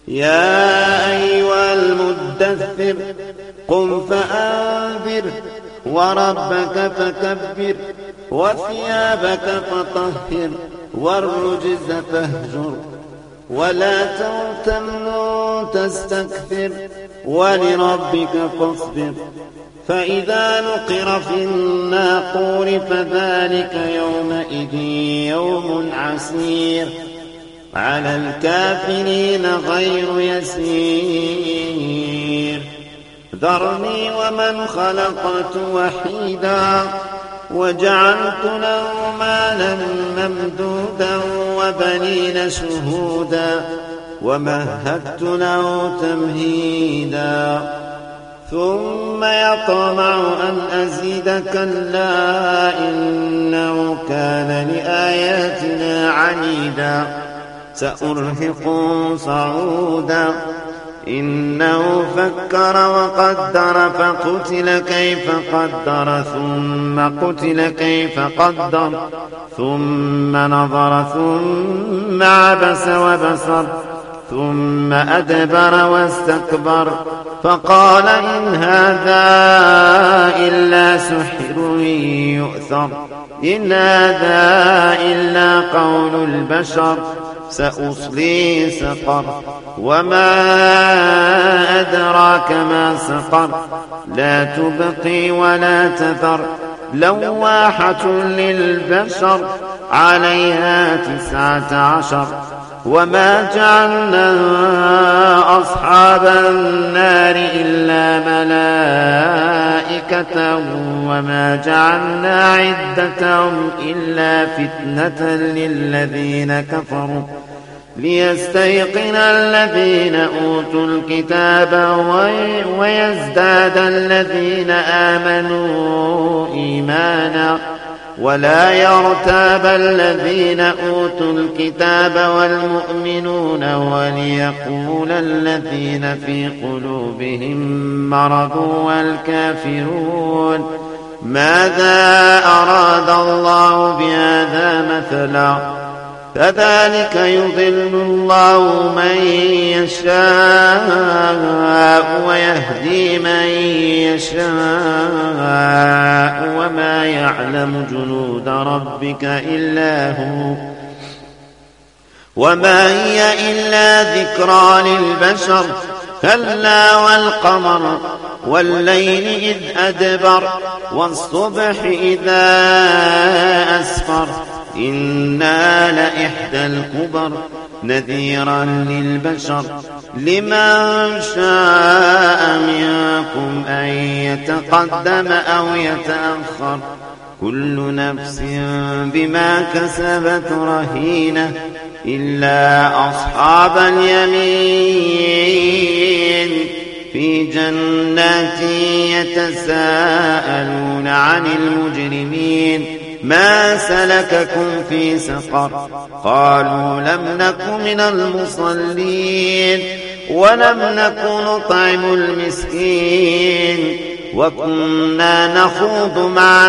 يا أيها المدثر قم فأنذر وربك فكبر وثيابك فطهر والرجز فاهجر ولا تمنن تستكثر ولربك فاصبر فإذا نقر في الناقور فذلك يومئذ يوم عسير على الكافرين غير يسير ذرني ومن خلقت وحيدا وجعلت له مالا ممدودا وبنين شهودا ومهدت له تمهيدا ثم يطمع أن أزيد كلا إنه كان لآياتنا عنيدا سأرهقه صعودا إنه فكر وقدر فقتل كيف قدر ثم قتل كيف قدر ثم نظر ثم عبس وبصر ثم أدبر واستكبر فقال إن هذا إلا سحر يؤثر إن هذا إلا قول البشر سأصليه سقر وما أدراك ما سقر لا تبقي ولا تذر لواحة للبشر عليها 19 وما جعلنا أصحاب النار إلا ملائكة وما جعلنا عدتهم إلا فتنة للذين كفروا ليستيقن الذين أوتوا الكتاب ويزداد الذين آمنوا إيمانا ولا يرتاب الذين أوتوا الكتاب والمؤمنون وليقول الذين في قلوبهم مرض والكافرون ماذا أراد الله بهذا مثلا كذلك يضل الله من يشاء ويهدي من يشاء وما يعلم جنود ربك إلا هو وما هي إلا ذكرى للبشر كلا والقمر والليل إذ أدبر والصبح إذا أسفر إنا لإحدى الكبر نذيرا للبشر لمن شاء منكم أن يتقدم أو يتأخر كل نفس بما كسبت رهينة إلا أصحاب اليمين في جنات يتساءلون عن المجرمين ما سلككم في سقر قالوا لم نك من المصلين ولم نك نطعم المسكين وكنا نخوض مع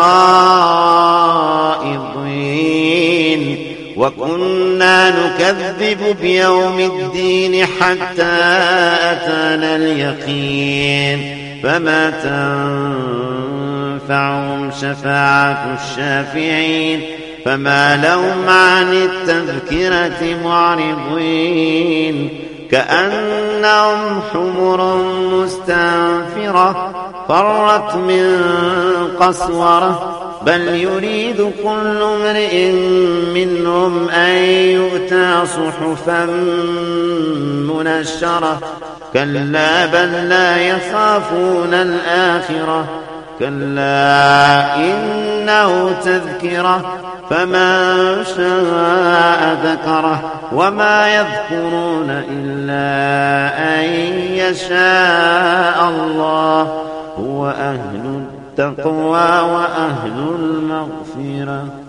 الخائضين وكنا نكذب بيوم الدين حتى أتانا اليقين فما تنفعهم شفاعة الشافعين فما لهم عن التذكرة معرضين كأنهم حمر مستنفرة فرت من قسورة بل يريد كل امرئ منهم أن يؤتى صحفا منشرة كلا بل لا يخافون الآخرة كلا إنه تذكرة فمن شاء ذكره وما يذكرون إلا أن يشاء الله هو أهل التقوى وأهل المغفرة